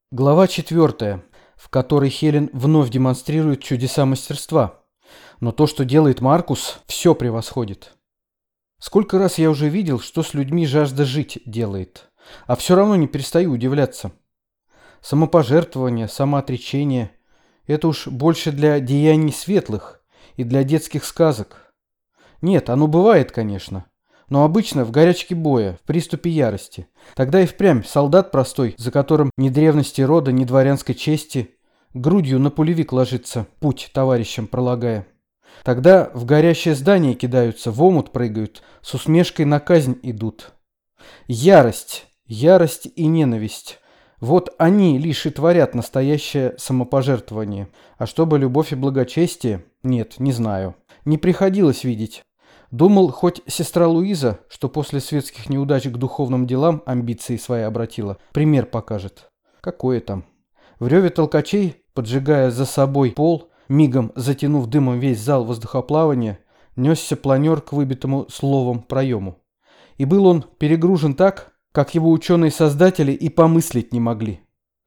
Глава 4, в которой Хелен вновь демонстрирует чудеса мастерства. Но то, что делает Маркус, все превосходит. Сколько раз я уже видел, что с людьми жажда жить делает, а все равно не перестаю удивляться. Самопожертвование, самоотречение – это уж больше для деяний светлых и для детских сказок. Нет, оно бывает, конечно, но обычно в горячке боя, в приступе ярости. Тогда и впрямь солдат простой, за которым ни древности рода, ни дворянской чести, грудью на пулевик ложится, путь товарищам пролагая. Тогда в горящее здание кидаются, в омут прыгают, с усмешкой на казнь идут. Ярость и ненависть – вот они лишь и творят настоящее самопожертвование. А чтобы любовь и благочестие? Нет, не знаю. Не приходилось видеть. Думал, хоть сестра Луиза, что после светских неудач к духовным делам амбиции свои обратила, пример покажет. Какое там? В реве толкачей, поджигая за собой пол, мигом затянув дымом весь зал воздухоплавания, несся планер к выбитому словом проему. И был он перегружен так, как его ученые-создатели и помыслить не могли.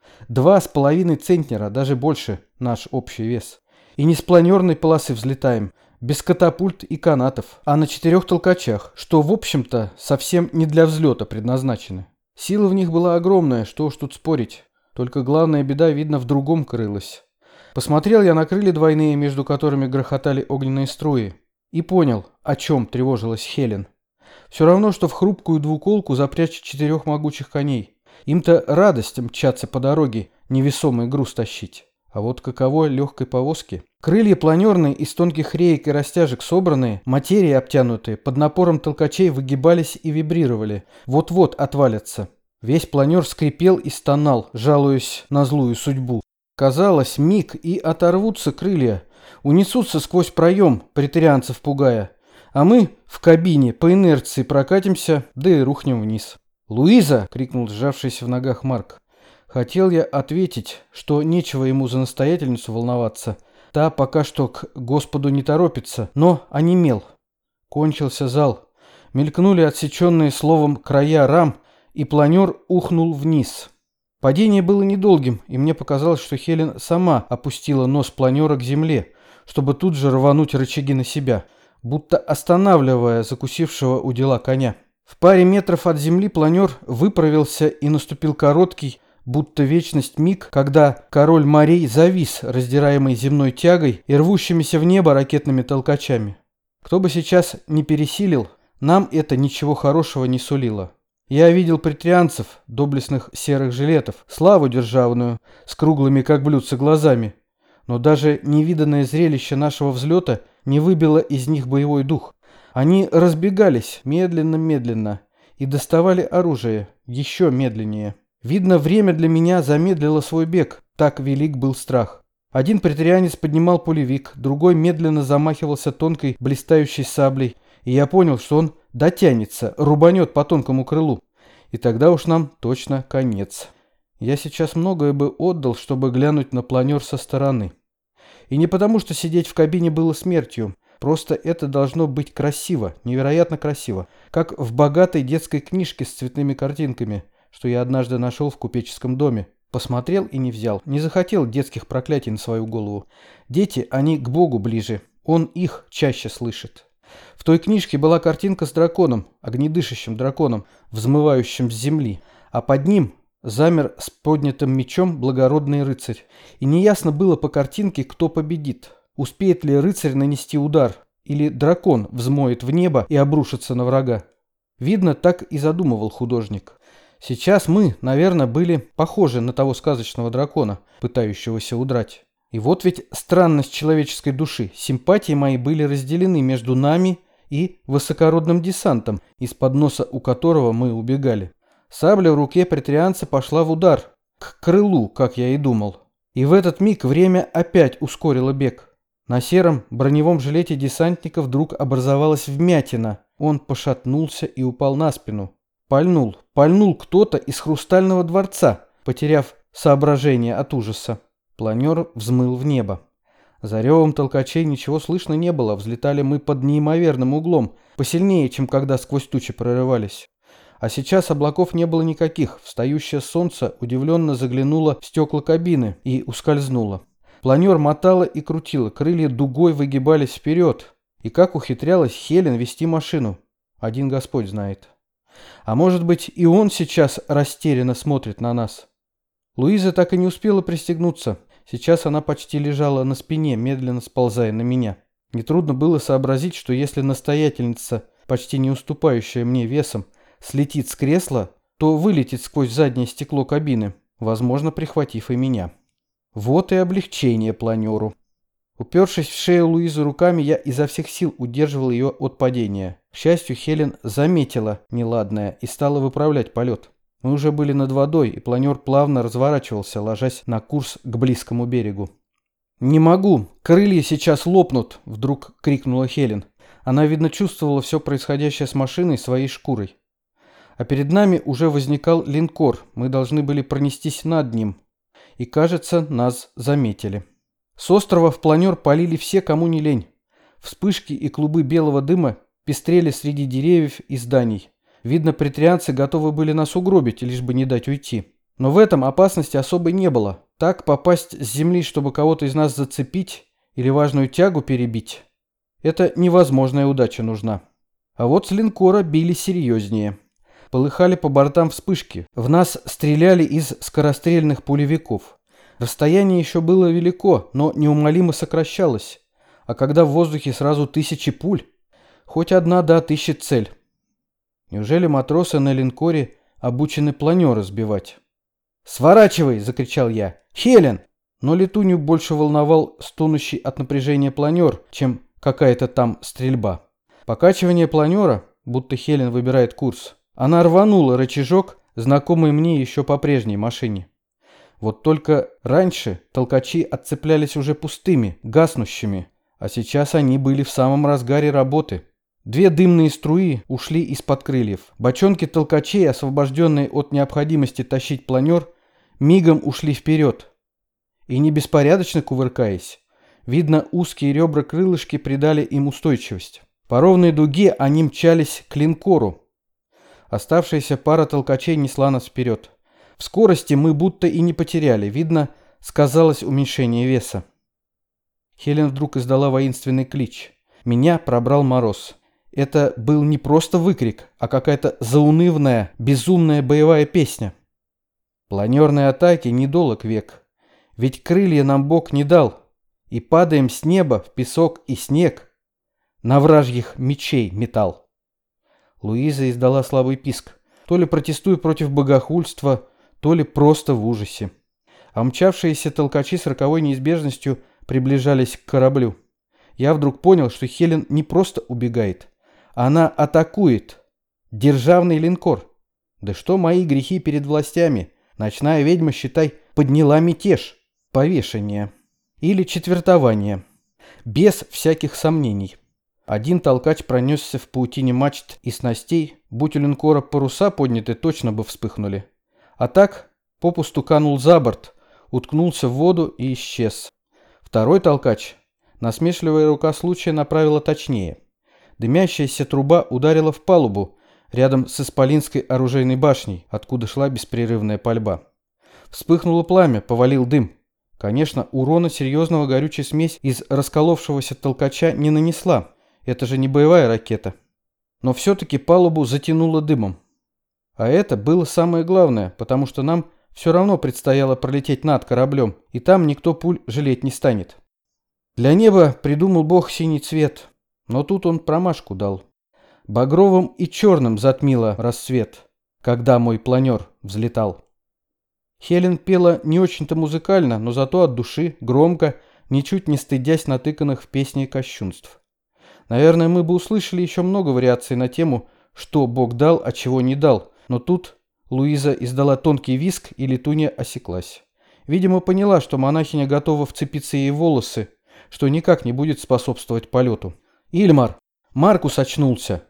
2,5 центнера, даже больше, наш общий вес. И не с планерной полосы взлетаем, без катапульт и канатов, а на 4 толкачах, что, в общем-то, совсем не для взлета предназначены. Сила в них была огромная, что уж тут спорить. Только главная беда, видно, в другом крылась. Посмотрел я на крылья двойные, между которыми грохотали огненные струи, и понял, о чем тревожилась Хелен. Все равно, что в хрупкую двуколку запрячь 4 могучих коней. Им-то радость мчаться по дороге, невесомый груз тащить. А вот каково легкой повозки? Крылья планерные, из тонких реек и растяжек собранные, материи обтянутые, под напором толкачей выгибались и вибрировали. Вот-вот отвалятся. Весь планер скрипел и стонал, жалуясь на злую судьбу. Казалось, миг и оторвутся крылья, унесутся сквозь проем, претерианцев пугая. А мы в кабине по инерции прокатимся, да и рухнем вниз. «Луиза!» — крикнул сжавшийся в ногах Марк. Хотел я ответить, что нечего ему за настоятельницу волноваться. Та пока что к Господу не торопится, но онемел. Кончился зал. Мелькнули отсеченные словом края рам, и планер ухнул вниз. Падение было недолгим, и мне показалось, что Хелен сама опустила нос планера к земле, чтобы тут же рвануть рычаги на себя, будто останавливая закусившего у дела коня. В паре метров от земли планер выправился и наступил короткий, будто вечность миг, когда король морей завис, раздираемый земной тягой и рвущимися в небо ракетными толкачами. Кто бы сейчас не пересилил, нам это ничего хорошего не сулило. Я видел претрианцев, доблестных серых жилетов, славу державную, с круглыми как блюдца глазами. Но даже невиданное зрелище нашего взлета не выбило из них боевой дух. Они разбегались медленно-медленно и доставали оружие еще медленнее. Видно, время для меня замедлило свой бег, так велик был страх. Один претерианец поднимал пулевик, другой медленно замахивался тонкой блистающей саблей, и я понял, что он дотянется, рубанет по тонкому крылу. И тогда уж нам точно конец. Я сейчас многое бы отдал, чтобы глянуть на планер со стороны. И не потому, что сидеть в кабине было смертью. Просто это должно быть красиво, невероятно красиво. Как в богатой детской книжке с цветными картинками, что я однажды нашел в купеческом доме. Посмотрел и не взял. Не захотел детских проклятий на свою голову. Дети, они к Богу ближе. Он их чаще слышит. В той книжке была картинка с драконом, огнедышащим драконом, взмывающим с земли. А под ним замер с поднятым мечом благородный рыцарь. И неясно было по картинке, кто победит. Успеет ли рыцарь нанести удар, или дракон взмоет в небо и обрушится на врага. Видно, так и задумывал художник. Сейчас мы, наверное, были похожи на того сказочного дракона, пытающегося удрать. И вот ведь странность человеческой души. Симпатии мои были разделены между нами и высокородным десантом, из-под носа у которого мы убегали. Сабля в руке претерианца пошла в удар, к крылу, как я и думал. И в этот миг время опять ускорило бег. На сером броневом жилете десантника вдруг образовалась вмятина. Он пошатнулся и упал на спину. Пальнул кто-то из хрустального дворца, потеряв соображение от ужаса. Планер взмыл в небо. За ревом толкачей ничего слышно не было, взлетали мы под неимоверным углом, посильнее, чем когда сквозь тучи прорывались. А сейчас облаков не было никаких. Встающее солнце удивленно заглянуло в стекла кабины и ускользнуло. Планер мотало и крутило, крылья дугой выгибались вперед. И как ухитрялась Хелен вести машину, один Господь знает. А может быть, и он сейчас растерянно смотрит на нас. Луиза так и не успела пристегнуться. Сейчас она почти лежала на спине, медленно сползая на меня. Нетрудно было сообразить, что если настоятельница, почти не уступающая мне весом, слетит с кресла, то вылетит сквозь заднее стекло кабины, возможно, прихватив и меня. Вот и облегчение планеру. Упершись в шею Луизы руками, я изо всех сил удерживал ее от падения. К счастью, Хелен заметила неладное и стала выправлять полет. Мы уже были над водой, и планер плавно разворачивался, ложась на курс к близкому берегу. «Не могу! Крылья сейчас лопнут!» — вдруг крикнула Хелен. Она, видно, чувствовала все происходящее с машиной своей шкурой. А перед нами уже возникал линкор. Мы должны были пронестись над ним. И, кажется, нас заметили. С острова в планер полили все, кому не лень. Вспышки и клубы белого дыма пестрели среди деревьев и зданий. Видно, претарианцы готовы были нас угробить, лишь бы не дать уйти. Но в этом опасности особой не было. Так попасть с земли, чтобы кого-то из нас зацепить или важную тягу перебить, это невозможная удача нужна. А вот с линкора били серьезнее. Полыхали по бортам вспышки. В нас стреляли из скорострельных пулевиков. Расстояние еще было велико, но неумолимо сокращалось. А когда в воздухе сразу тысячи пуль, хоть одна да отыщет цель. Неужели матросы на линкоре обучены планеры сбивать? «Сворачивай!» — закричал я. «Хелен!» Но летунью больше волновал стонущий от напряжения планер, чем какая-то там стрельба. Покачивание планера, будто Хелен выбирает курс. Она рванула рычажок, знакомый мне еще по прежней машине. Вот только раньше толкачи отцеплялись уже пустыми, гаснущими, а сейчас они были в самом разгаре работы. Две дымные струи ушли из-под крыльев. Бочонки толкачей, освобожденные от необходимости тащить планер, мигом ушли вперед. И не беспорядочно кувыркаясь. Видно, узкие ребра-крылышки придали им устойчивость. По ровной дуге они мчались к линкору. Оставшаяся пара толкачей несла нас вперед. В скорости мы будто и не потеряли. Видно, сказалось уменьшение веса. Хелен вдруг издала воинственный клич. Меня пробрал мороз. Это был не просто выкрик, а какая-то заунывная, безумная боевая песня. Планерной атаке недолог век. Ведь крылья нам Бог не дал. И падаем с неба в песок и снег. На вражьих мечей металл. Луиза издала слабый писк. То ли протестуя против богохульства, то ли просто в ужасе. А мчавшиеся толкачи с роковой неизбежностью приближались к кораблю. Я вдруг понял, что Хелен не просто убегает. Она атакует. Державный линкор. Да что мои грехи перед властями? Ночная ведьма, считай, подняла мятеж. Повешение. Или четвертование. Без всяких сомнений. Один толкач пронесся в паутине мачт и снастей. Будь у линкора паруса подняты, точно бы вспыхнули. А так попусту канул за борт, уткнулся в воду и исчез. Второй толкач. Насмешливая рука случая направила точнее. Дымящаяся труба ударила в палубу, рядом с исполинской оружейной башней, откуда шла беспрерывная пальба. Вспыхнуло пламя, повалил дым. Конечно, урона серьезного горючая смесь из расколовшегося толкача не нанесла. Это же не боевая ракета. Но все-таки палубу затянуло дымом. А это было самое главное, потому что нам все равно предстояло пролететь над кораблем, и там никто пуль жалеть не станет. Для неба придумал Бог синий цвет. Но тут он промашку дал. Багровым и черным затмило рассвет, когда мой планер взлетал. Хелен пела не очень-то музыкально, но зато от души, громко, ничуть не стыдясь натыканных в песне кощунств. Наверное, мы бы услышали еще много вариаций на тему, что Бог дал, а чего не дал, но тут Луиза издала тонкий визг, и летунья осеклась. Видимо, поняла, что монахиня готова вцепиться ей в волосы, что никак не будет способствовать полету. «Ильмар! Маркус очнулся!»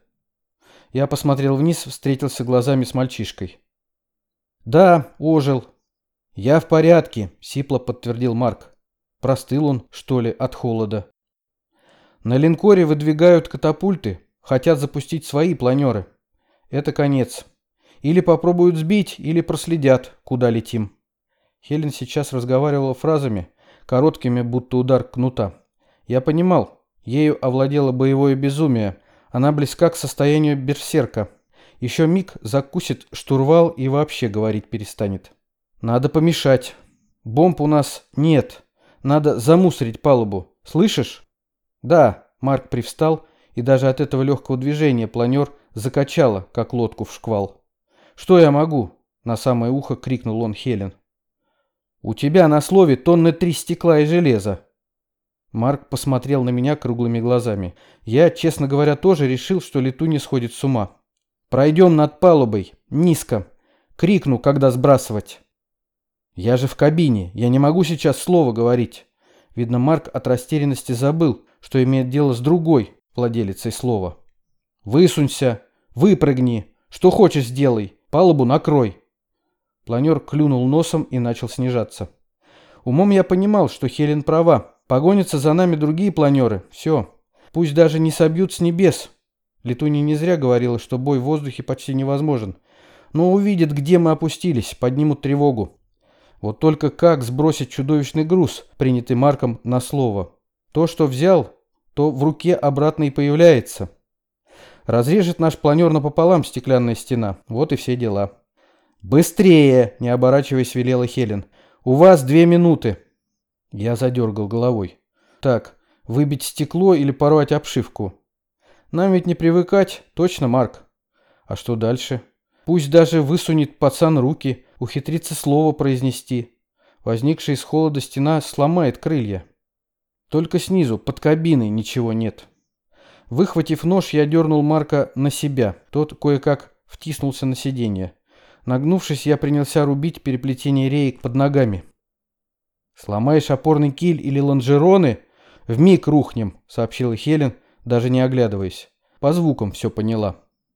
Я посмотрел вниз, встретился глазами с мальчишкой. «Да, ожил». «Я в порядке», — сипло подтвердил Марк. Простыл он, что ли, от холода. На линкоре выдвигают катапульты, хотят запустить свои планеры. Это конец. Или попробуют сбить, или проследят, куда летим. Хелен сейчас разговаривала фразами, короткими, будто удар кнута. Я понимал, ею овладело боевое безумие. Она близка к состоянию берсерка. Еще миг закусит штурвал и вообще говорить перестанет. Надо помешать. Бомб у нас нет. Надо замусорить палубу. Слышишь? Да, Марк привстал, и даже от этого легкого движения планер закачало, как лодку в шквал. Что я могу? На самое ухо крикнул он Хелен. У тебя на слове 3 тонны стекла и железа. Марк посмотрел на меня круглыми глазами. Я, честно говоря, тоже решил, что летунья сходит с ума. Пройдем над палубой, низко. Крикну, когда сбрасывать. Я же в кабине, я не могу сейчас слова говорить. Видно, Марк от растерянности забыл, что имеет дело с другой владелицей слова. Высунься, выпрыгни, что хочешь сделай, палубу накрой. Планер клюнул носом и начал снижаться. Умом я понимал, что Хелен права. Погонятся за нами другие планеры. Все. Пусть даже не собьют с небес. Летунья не зря говорила, что бой в воздухе почти невозможен. Но увидят, где мы опустились, поднимут тревогу. Вот только как сбросить чудовищный груз, принятый Марком на слово? То, что взял, то в руке обратно и появляется. Разрежет наш планер напополам стеклянная стена. Вот и все дела. «Быстрее!» – не оборачиваясь, велела Хелен. «У вас 2 минуты!» Я задергал головой. «Так, выбить стекло или порвать обшивку?» «Нам ведь не привыкать, точно, Марк?» «А что дальше?» «Пусть даже высунет пацан руки, ухитрится слово произнести. Возникшая из холода стена сломает крылья. Только снизу, под кабиной, ничего нет». Выхватив нож, я дернул Марка на себя. Тот кое-как втиснулся на сиденье. Нагнувшись, я принялся рубить переплетение реек под ногами. «Сломаешь опорный киль или лонжероны, вмиг рухнем», — сообщила Хелен, даже не оглядываясь. По звукам все поняла.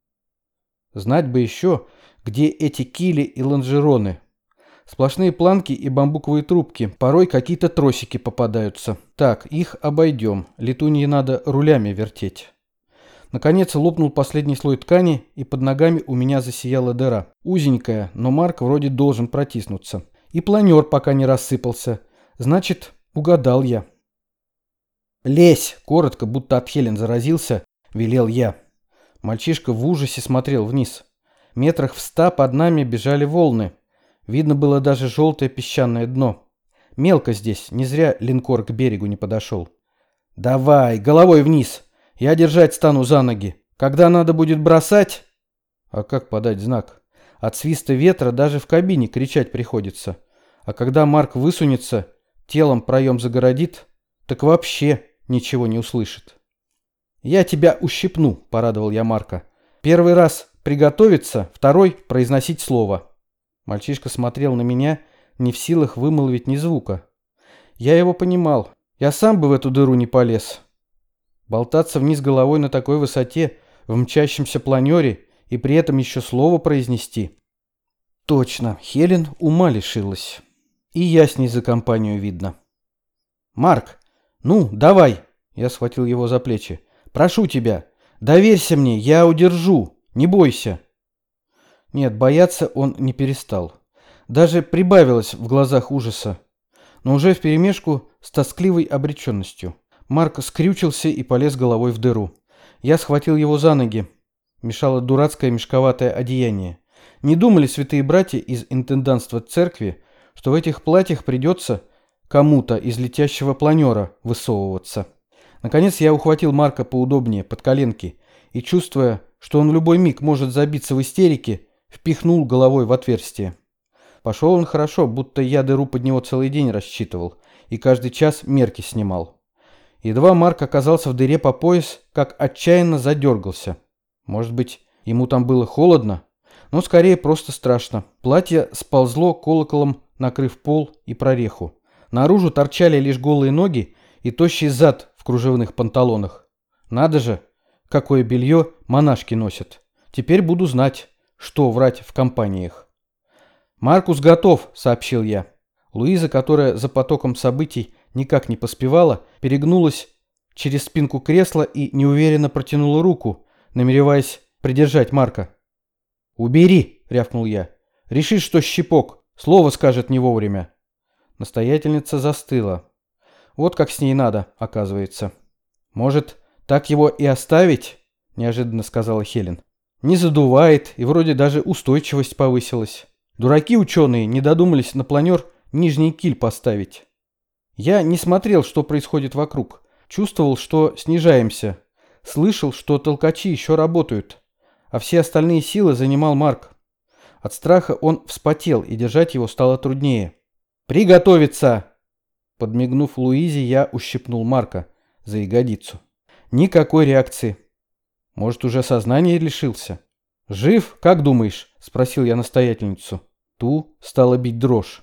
Знать бы еще, где эти кили и лонжероны. Сплошные планки и бамбуковые трубки, порой какие-то тросики попадаются. Так, их обойдем, летуньи надо рулями вертеть. Наконец лопнул последний слой ткани, и под ногами у меня засияла дыра. Узенькая, но Марк вроде должен протиснуться. И планер пока не рассыпался. Значит, угадал я. «Лезь!» — коротко, будто от Хелен заразился, велел я. Мальчишка в ужасе смотрел вниз. Метрах в 100 под нами бежали волны. Видно было даже желтое песчаное дно. Мелко здесь, не зря линкор к берегу не подошел. «Давай, головой вниз! Я держать стану за ноги. Когда надо будет бросать...» А как подать знак? От свиста ветра даже в кабине кричать приходится. А когда Марк высунется, телом проем загородит, так вообще ничего не услышит. «Я тебя ущипну», — порадовал я Марка. «Первый раз приготовиться, второй — произносить слово». Мальчишка смотрел на меня, не в силах вымолвить ни звука. Я его понимал. Я сам бы в эту дыру не полез. Болтаться вниз головой на такой высоте, в мчащемся планере, и при этом еще слово произнести. Точно, Хелен ума лишилась. И я с ней за компанию, видно. «Марк, ну, давай!» Я схватил его за плечи. «Прошу тебя, доверься мне, я удержу, не бойся!» Нет, бояться он не перестал. Даже прибавилось в глазах ужаса, но уже вперемешку с тоскливой обреченностью. Марк скрючился и полез головой в дыру. Я схватил его за ноги. Мешало дурацкое мешковатое одеяние. Не думали святые братья из интендантства церкви, что в этих платьях придется кому-то из летящего планера высовываться. Наконец я ухватил Марка поудобнее под коленки и, чувствуя, что он в любой миг может забиться в истерике, впихнул головой в отверстие. Пошел он хорошо, будто я дыру под него целый день рассчитывал и каждый час мерки снимал. Едва Марк оказался в дыре по пояс, как отчаянно задергался. Может быть, ему там было холодно, но скорее просто страшно. Платье сползло колоколом, накрыв пол и прореху. Наружу торчали лишь голые ноги и тощий зад в кружевных панталонах. Надо же, какое белье монашки носят. Теперь буду знать, что врать в компаниях. «Маркус готов», — сообщил я. Луиза, которая за потоком событий никак не поспевала, перегнулась через спинку кресла и неуверенно протянула руку, намереваясь придержать Марка. «Убери!» рявкнул я. «Решишь, что щепок, слово скажет не вовремя». Настоятельница застыла. Вот как с ней надо, оказывается. «Может, так его и оставить?» – неожиданно сказала Хелен. «Не задувает, и вроде даже устойчивость повысилась. Дураки ученые не додумались на планер нижний киль поставить». Я не смотрел, что происходит вокруг. Чувствовал, что снижаемся. Слышал, что толкачи еще работают. А все остальные силы занимал Марк. От страха он вспотел, и держать его стало труднее. «Приготовиться!» Подмигнув Луизе, я ущипнул Марка за ягодицу. Никакой реакции. Может, уже сознание лишился? «Жив, как думаешь?» – спросил я настоятельницу. Ту стала бить дрожь.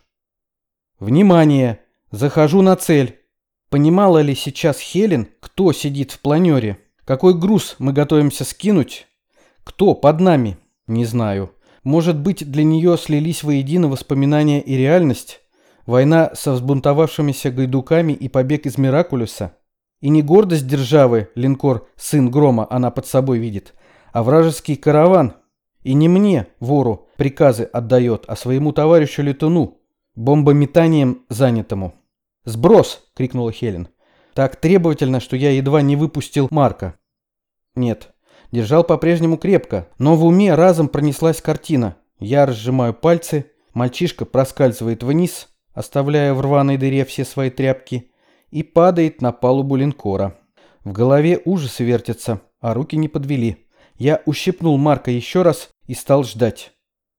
«Внимание! Захожу на цель!» Понимала ли сейчас Хелен, кто сидит в планере? Какой груз мы готовимся скинуть? Кто под нами? Не знаю. Может быть, для нее слились воедино воспоминания и реальность? Война со взбунтовавшимися гайдуками и побег из Миракулюса? И не гордость державы, линкор «Сын Грома» она под собой видит, а вражеский караван. И не мне, вору, приказы отдает, а своему товарищу-летуну, бомбометанием занятому. «Сброс!» — крикнула Хелен. Так требовательно, что я едва не выпустил Марка. Нет, держал по-прежнему крепко, но в уме разом пронеслась картина. Я разжимаю пальцы, мальчишка проскальзывает вниз, оставляя в рваной дыре все свои тряпки, и падает на палубу линкора. В голове ужасы вертятся, а руки не подвели. Я ущипнул Марка еще раз и стал ждать.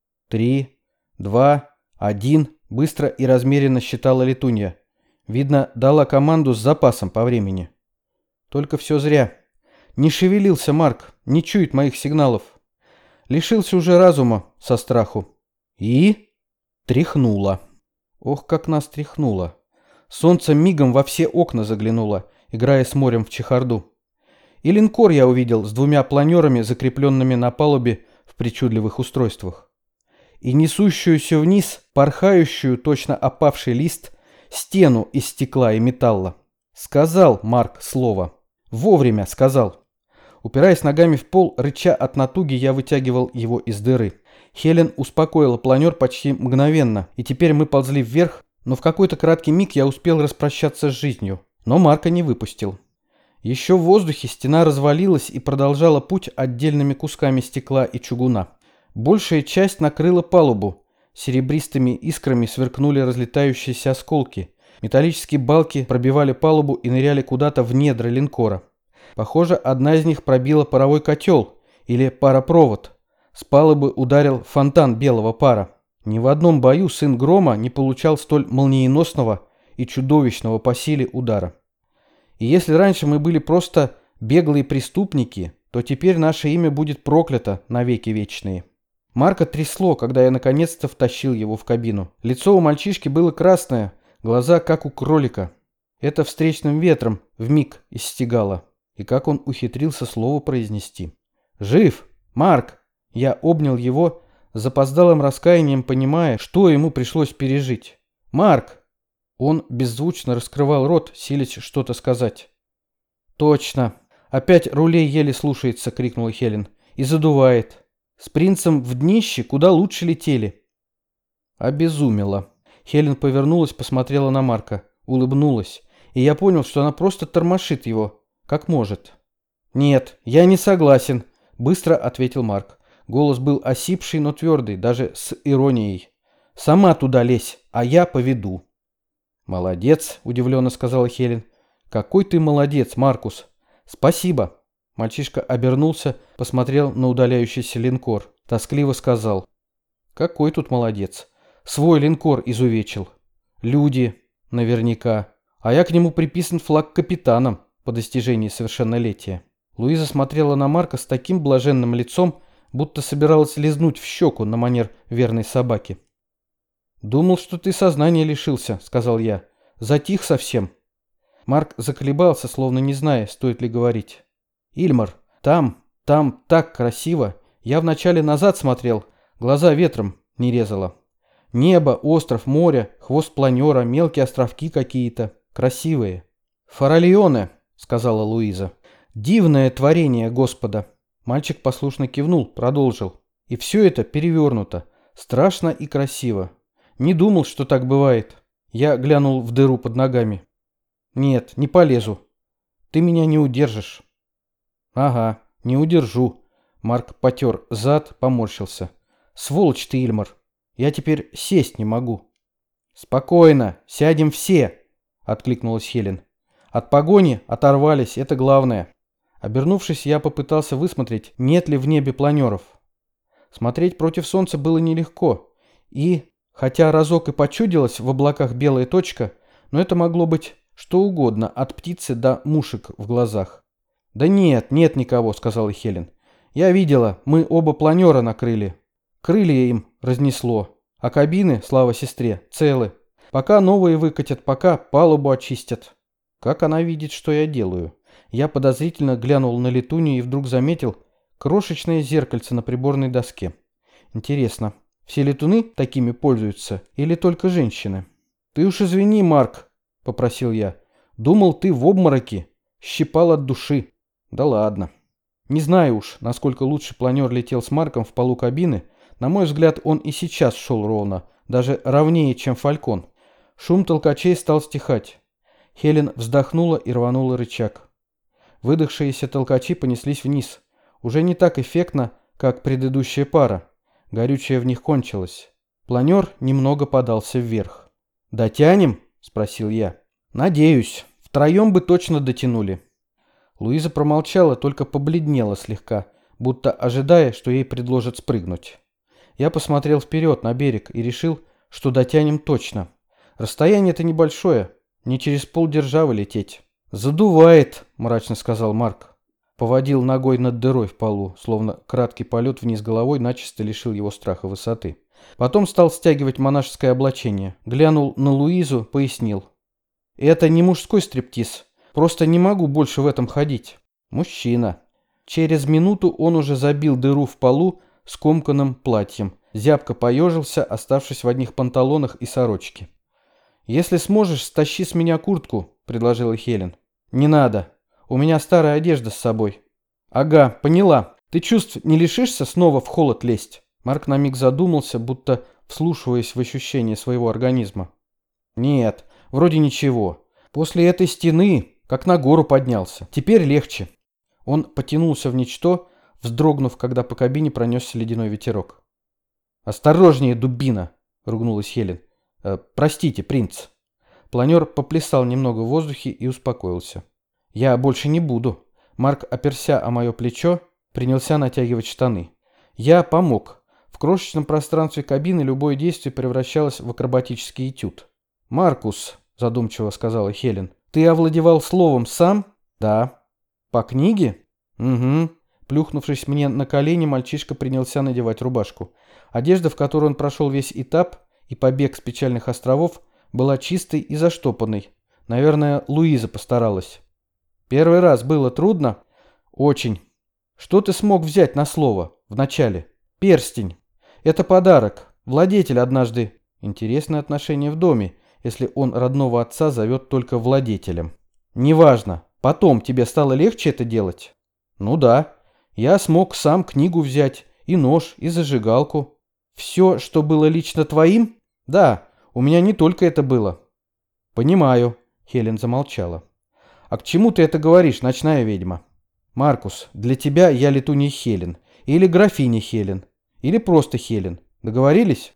3, 2, 1, быстро и размеренно считала летунья. Видно, дала команду с запасом по времени. Только все зря. Не шевелился Марк, не чует моих сигналов. Лишился уже разума со страху. И тряхнуло. Ох, как нас тряхнуло. Солнце мигом во все окна заглянуло, играя с морем в чехарду. И линкор я увидел с 2 планерами, закрепленными на палубе в причудливых устройствах. И несущуюся вниз, порхающую, точно опавший лист, стену из стекла и металла. Сказал Марк слово. Вовремя сказал. Упираясь ногами в пол, рыча от натуги, я вытягивал его из дыры. Хелен успокоила планер почти мгновенно, и теперь мы ползли вверх, но в какой-то краткий миг я успел распрощаться с жизнью. Но Марка не выпустил. Еще в воздухе стена развалилась и продолжала путь отдельными кусками стекла и чугуна. Большая часть накрыла палубу. Серебристыми искрами сверкнули разлетающиеся осколки. Металлические балки пробивали палубу и ныряли куда-то в недра линкора. Похоже, одна из них пробила паровой котел или паропровод. С палубы ударил фонтан белого пара. Ни в одном бою сын Грома не получал столь молниеносного и чудовищного по силе удара. И если раньше мы были просто беглые преступники, то теперь наше имя будет проклято навеки вечные. Марка трясло, когда я наконец-то втащил его в кабину. Лицо у мальчишки было красное, глаза как у кролика. Это встречным ветром вмиг истегало. И как он ухитрился слово произнести. «Жив! Марк!» Я обнял его, с запоздалым раскаянием понимая, что ему пришлось пережить. «Марк!» Он беззвучно раскрывал рот, силясь что-то сказать. «Точно! Опять рулей еле слушается!» — крикнула Хелен. «И задувает!» С принцем в днище куда лучше летели. Обезумела. Хелен повернулась, посмотрела на Марка, улыбнулась, и я понял, что она просто тормошит его, как может. «Нет, я не согласен», — быстро ответил Марк. Голос был осипший, но твердый, даже с иронией. «Сама туда лезь, а я поведу». «Молодец», — удивленно сказала Хелен. «Какой ты молодец, Маркус». «Спасибо». Мальчишка обернулся, посмотрел на удаляющийся линкор. Тоскливо сказал. «Какой тут молодец. Свой линкор изувечил. Люди, наверняка. А я к нему приписан флаг капитаном по достижении совершеннолетия». Луиза смотрела на Марка с таким блаженным лицом, будто собиралась лизнуть в щеку на манер верной собаки. «Думал, что ты сознания лишился», — сказал я. «Затих совсем». Марк заколебался, словно не зная, стоит ли говорить. «Ильмар, там так красиво. Я вначале назад смотрел, глаза ветром не резало. Небо, остров, море, хвост планера, мелкие островки какие-то. Красивые». «Фаральоне», — сказала Луиза. «Дивное творение Господа». Мальчик послушно кивнул, продолжил. И все это перевернуто. Страшно и красиво. Не думал, что так бывает. Я глянул в дыру под ногами. Нет, не полезу. Ты меня не удержишь. Ага, не удержу. Марк потер зад, поморщился. Сволочь ты, Ильмар. Я теперь сесть не могу. Спокойно, сядем все, откликнулась Хелен. От погони оторвались, это главное. Обернувшись, я попытался высмотреть, нет ли в небе планеров. Смотреть против солнца было нелегко. И, хотя разок и почудилась в облаках белая точка, но это могло быть что угодно, от птицы до мушек в глазах. «Да нет, нет никого», — сказала Хелен. «Я видела, мы оба планера накрыли. Крылья им разнесло, а кабины, слава сестре, целы. Пока новые выкатят, пока палубу очистят». Как она видит, что я делаю? Я подозрительно глянул на летунью и вдруг заметил крошечное зеркальце на приборной доске. Интересно, все летуны такими пользуются или только женщины? «Ты уж извини, Марк», — попросил я. «Думал, ты в обмороке. Щипал от души». «Да ладно». Не знаю уж, насколько лучше планер летел с Марком в полу кабины. На мой взгляд, он и сейчас шел ровно, даже ровнее, чем Фалькон. Шум толкачей стал стихать. Хелен вздохнула и рванула рычаг. Выдохшиеся толкачи понеслись вниз. Уже не так эффектно, как предыдущая пара. Горючее в них кончилось. Планер немного подался вверх. «Дотянем?» — спросил я. «Надеюсь. Втроем бы точно дотянули». Луиза промолчала, только побледнела слегка, будто ожидая, что ей предложат спрыгнуть. Я посмотрел вперед на берег и решил, что дотянем точно. Расстояние-то небольшое, не через полдержавы лететь. «Задувает», — мрачно сказал Марк. Поводил ногой над дырой в полу, словно краткий полет вниз головой начисто лишил его страха высоты. Потом стал стягивать монашеское облачение. Глянул на Луизу, пояснил. «Это не мужской стриптиз. Просто не могу больше в этом ходить. Мужчина». Через минуту он уже забил дыру в полу скомканным платьем. Зябко поежился, оставшись в одних панталонах и сорочке. «Если сможешь, стащи с меня куртку», — предложила Хелен. «Не надо. У меня старая одежда с собой». «Ага, поняла. Ты чувств не лишишься снова в холод лезть?» Марк на миг задумался, будто вслушиваясь в ощущения своего организма. «Нет, вроде ничего. После этой стены, как на гору поднялся. Теперь легче». Он потянулся в ничто, вздрогнув, когда по кабине пронесся ледяной ветерок. «Осторожнее, дубина!» — ругнулась Хелен. «Простите, принц». Планер поплясал немного в воздухе и успокоился. «Я больше не буду». Марк, оперся о мое плечо, принялся натягивать штаны. Я помог. В крошечном пространстве кабины любое действие превращалось в акробатический этюд. «Маркус», — задумчиво сказала Хелен, — «ты овладевал словом сам?» «Да». «По книге?» «Угу». Плюхнувшись мне на колени, мальчишка принялся надевать рубашку. Одежда, в которой он прошел весь этап и побег с печальных островов, была чистой и заштопанной. Наверное, Луиза постаралась. «Первый раз было трудно?» «Очень». «Что ты смог взять на слово вначале?» «Перстень. Это подарок. Владетель однажды...» Интересное отношение в доме, если он родного отца зовет только владетелем. «Неважно. Потом тебе стало легче это делать?» «Ну да. Я смог сам книгу взять, и нож, и зажигалку». «Все, что было лично твоим?» «Да, у меня не только это было». «Понимаю», — Хелен замолчала. «А к чему ты это говоришь, ночная ведьма?» «Маркус, для тебя я летунья Хелен, или графиня Хелен, или просто Хелен. Договорились?»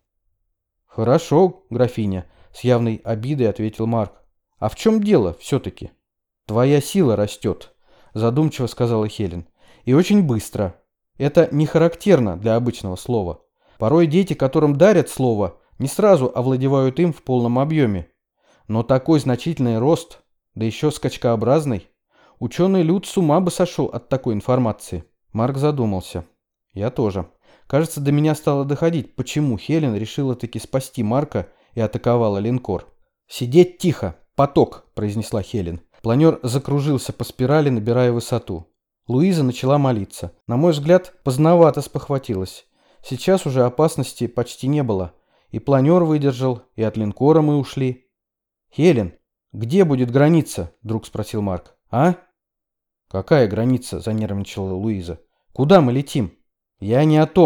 «Хорошо, графиня», — с явной обидой ответил Марк. «А в чем дело все-таки?» «Твоя сила растет», — задумчиво сказала Хелен. «И очень быстро. Это не характерно для обычного слова. Порой дети, которым дарят слово, не сразу овладевают им в полном объеме. Но такой значительный рост, да еще скачкообразный, ученый люд с ума бы сошел от такой информации». Марк задумался. Я тоже. Кажется, до меня стало доходить, почему Хелен решила таки спасти Марка и атаковала линкор. «Сидеть тихо! Поток!» – произнесла Хелен. Планер закружился по спирали, набирая высоту. Луиза начала молиться. На мой взгляд, поздновато спохватилась. Сейчас уже опасности почти не было. И планер выдержал, и от линкора мы ушли. «Хелен, где будет граница?» – вдруг спросил Марк. «А?» «Какая граница?» – занервничала Луиза. «Куда мы летим?» «Я не о том.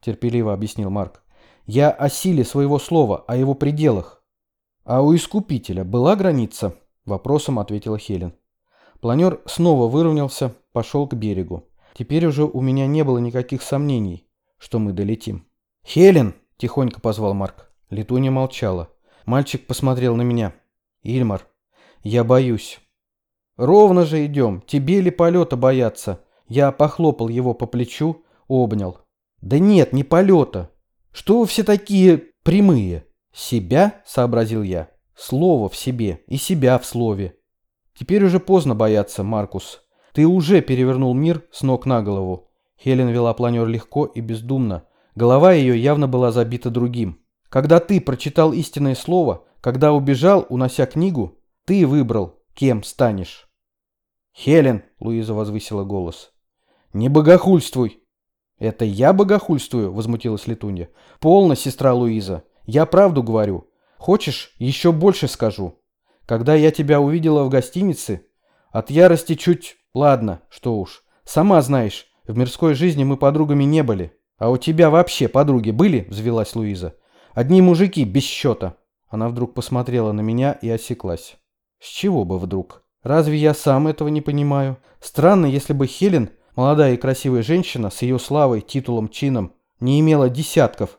терпеливо объяснил Марк. «Я о силе своего слова, о его пределах». «А у Искупителя была граница?» — вопросом ответила Хелен. Планер снова выровнялся, пошел к берегу. Теперь уже у меня не было никаких сомнений, что мы долетим. «Хелен!» — тихонько позвал Марк. Летунья молчала. Мальчик посмотрел на меня. «Ильмар, я боюсь». «Ровно же идем. Тебе ли полета бояться?» Я похлопал его по плечу, обнял. «Да нет, не полета. Что вы все такие прямые?» «Себя?» — сообразил я. «Слово в себе и себя в слове». «Теперь уже поздно бояться, Маркус. Ты уже перевернул мир с ног на голову». Хелен вела планер легко и бездумно. Голова ее явно была забита другим. «Когда ты прочитал истинное слово, когда убежал, унося книгу, ты выбрал, кем станешь». «Хелен!» — Луиза возвысила голос. «Не богохульствуй!» «Это я богохульствую?» — возмутилась Летунья. «Полно, сестра Луиза. Я правду говорю. Хочешь, еще больше скажу. Когда я тебя увидела в гостинице, от ярости чуть... Ладно, что уж. Сама знаешь, в мирской жизни мы подругами не были. А у тебя вообще подруги были?» — взвилась Луиза. «Одни мужики, без счета». Она вдруг посмотрела на меня и осеклась. «С чего бы вдруг? Разве я сам этого не понимаю? Странно, если бы Хелен, молодая и красивая женщина с ее славой, титулом, чином, не имела десятков,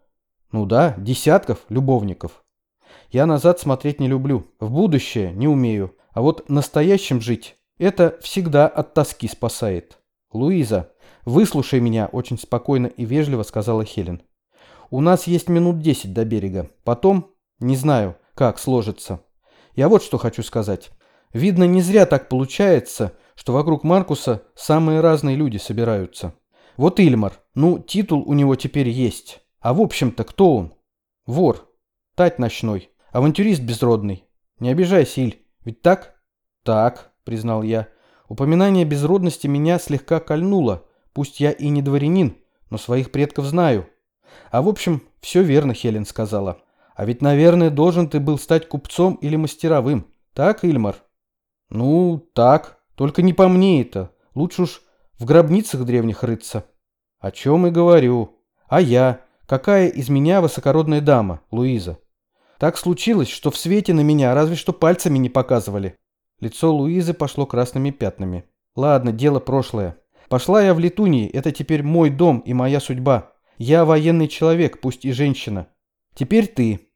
десятков любовников. Я назад смотреть не люблю, в будущее не умею, а вот настоящим жить — это всегда от тоски спасает. Луиза, выслушай меня, очень спокойно и вежливо сказала Хелен. У нас есть минут 10 до берега, потом, не знаю, как сложится. Я вот что хочу сказать. Видно, не зря так получается, что вокруг Маркуса самые разные люди собираются. Вот Ильмар, титул у него теперь есть. А в общем-то, кто он? Вор, тать ночной, авантюрист безродный. Не обижайся, Иль, ведь так? Так, признал я. Упоминание безродности меня слегка кольнуло. Пусть я и не дворянин, но своих предков знаю. А в общем, все верно, Хелен сказала. А ведь, наверное, должен ты был стать купцом или мастеровым. Так, Ильмар? Так. Только не по мне это. Лучше уж в гробницах древних рыться. О чем и говорю. А я? Какая из меня высокородная дама, Луиза? Так случилось, что в свете на меня разве что пальцами не показывали. Лицо Луизы пошло красными пятнами. Ладно, дело прошлое. Пошла я в Летунии, это теперь мой дом и моя судьба. Я военный человек, пусть и женщина. Теперь ты.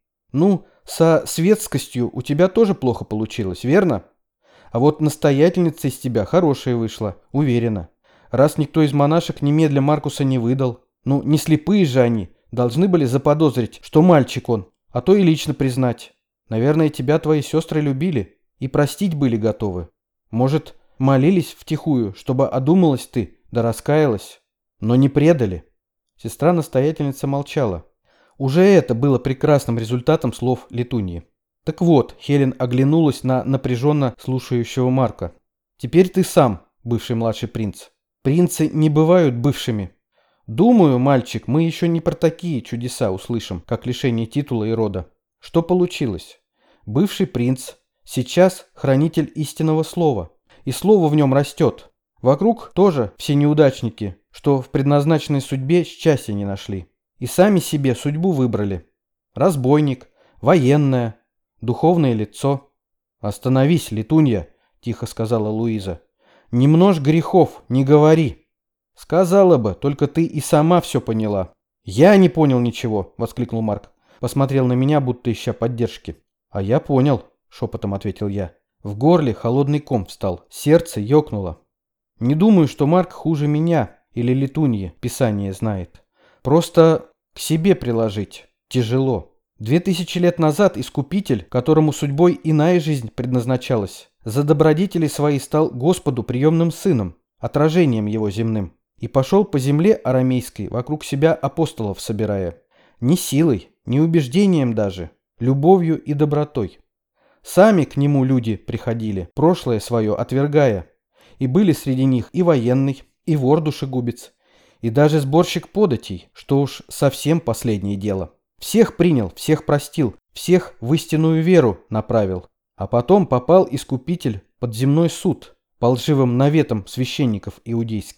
Со светскостью у тебя тоже плохо получилось, верно? А вот настоятельница из тебя хорошая вышла, уверена. Раз никто из монашек немедля Маркуса не выдал, не слепые же они, должны были заподозрить, что мальчик он, а то и лично признать. Наверное, тебя твои сестры любили и простить были готовы. Может, молились втихую, чтобы одумалась ты, да раскаялась, но не предали. Сестра-настоятельница молчала. Уже это было прекрасным результатом слов Летуньи. Так вот, Хелен оглянулась на напряженно слушающего Марка. Теперь ты сам, бывший младший принц. Принцы не бывают бывшими. Думаю, мальчик, мы еще не про такие чудеса услышим, как лишение титула и рода. Что получилось? Бывший принц, сейчас хранитель истинного слова. И слово в нем растет. Вокруг тоже все неудачники, что в предназначенной судьбе счастья не нашли. И сами себе судьбу выбрали. Разбойник, военная, духовное лицо. «Остановись, Летунья», — тихо сказала Луиза. «Не множь грехов, не говори». «Сказала бы, только ты и сама все поняла». «Я не понял ничего», — воскликнул Марк. Посмотрел на меня, будто ища поддержки. «А я понял», — шепотом ответил я. В горле холодный ком встал, сердце ёкнуло. Не думаю, что Марк хуже меня или Летуньи Писание знает. Просто к себе приложить тяжело. 2000 лет назад Искупитель, которому судьбой иная жизнь предназначалась, за добродетели свои стал Господу приемным сыном, отражением его земным, и пошел по земле арамейской, вокруг себя апостолов собирая. Не силой, не убеждением даже, любовью и добротой. Сами к нему люди приходили, прошлое свое отвергая, и были среди них и военный, и вор душегубец, и даже сборщик податей, что уж совсем последнее дело. Всех принял, всех простил, всех в истинную веру направил. А потом попал Искупитель под земной суд по лживым наветам священников иудейских.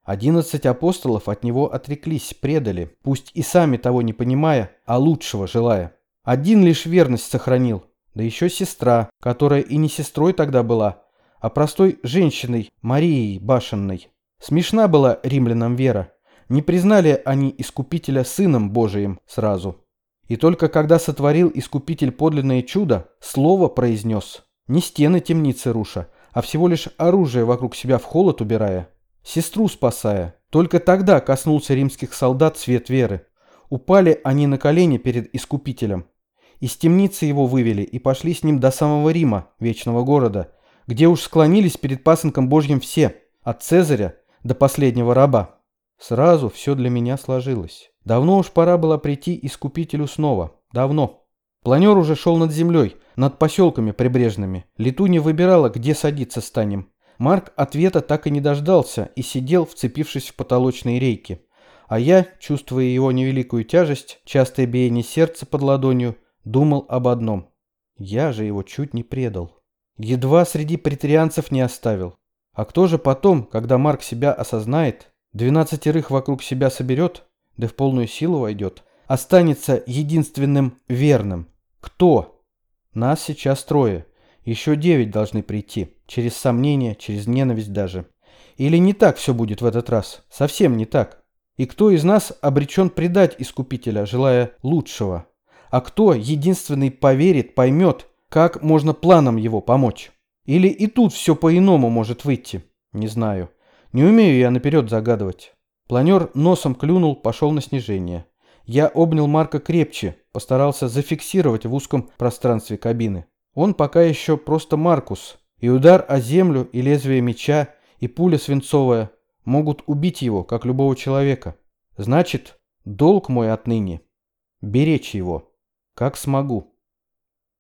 11 апостолов от него отреклись, предали, пусть и сами того не понимая, а лучшего желая. Один лишь верность сохранил, да еще сестра, которая и не сестрой тогда была, а простой женщиной Марией Башенной. Смешна была римлянам вера. Не признали они Искупителя Сыном Божиим сразу. И только когда сотворил Искупитель подлинное чудо, слово произнес, не стены темницы руша, а всего лишь оружие вокруг себя в холод убирая, сестру спасая, только тогда коснулся римских солдат свет веры. Упали они на колени перед Искупителем. Из темницы его вывели и пошли с ним до самого Рима, вечного города, где уж склонились перед пасынком Божьим все, от Цезаря до последнего раба. Сразу все для меня сложилось. Давно уж пора было прийти Искупителю снова. Давно. Планер уже шел над землей, над поселками прибрежными. Летунья выбирала, где садиться станем. Марк ответа так и не дождался и сидел, вцепившись в потолочные рейки. А я, чувствуя его невеликую тяжесть, частое биение сердца под ладонью, думал об одном. Я же его чуть не предал. Едва среди претерианцев не оставил. А кто же потом, когда Марк себя осознает, 12 вокруг себя соберет, да в полную силу войдет, останется единственным верным? Кто? Нас сейчас 3. Еще 9 должны прийти. Через сомнение, через ненависть даже. Или не так все будет в этот раз? Совсем не так. И кто из нас обречен предать Искупителя, желая лучшего? А кто единственный поверит, поймет, как можно планам его помочь? Или и тут все по-иному может выйти? Не знаю. Не умею я наперед загадывать. Планер носом клюнул, пошел на снижение. Я обнял Марка крепче, постарался зафиксировать в узком пространстве кабины. Он пока еще просто Маркус, и удар о землю, и лезвие меча, и пуля свинцовая могут убить его, как любого человека. Значит, долг мой отныне — беречь его, как смогу.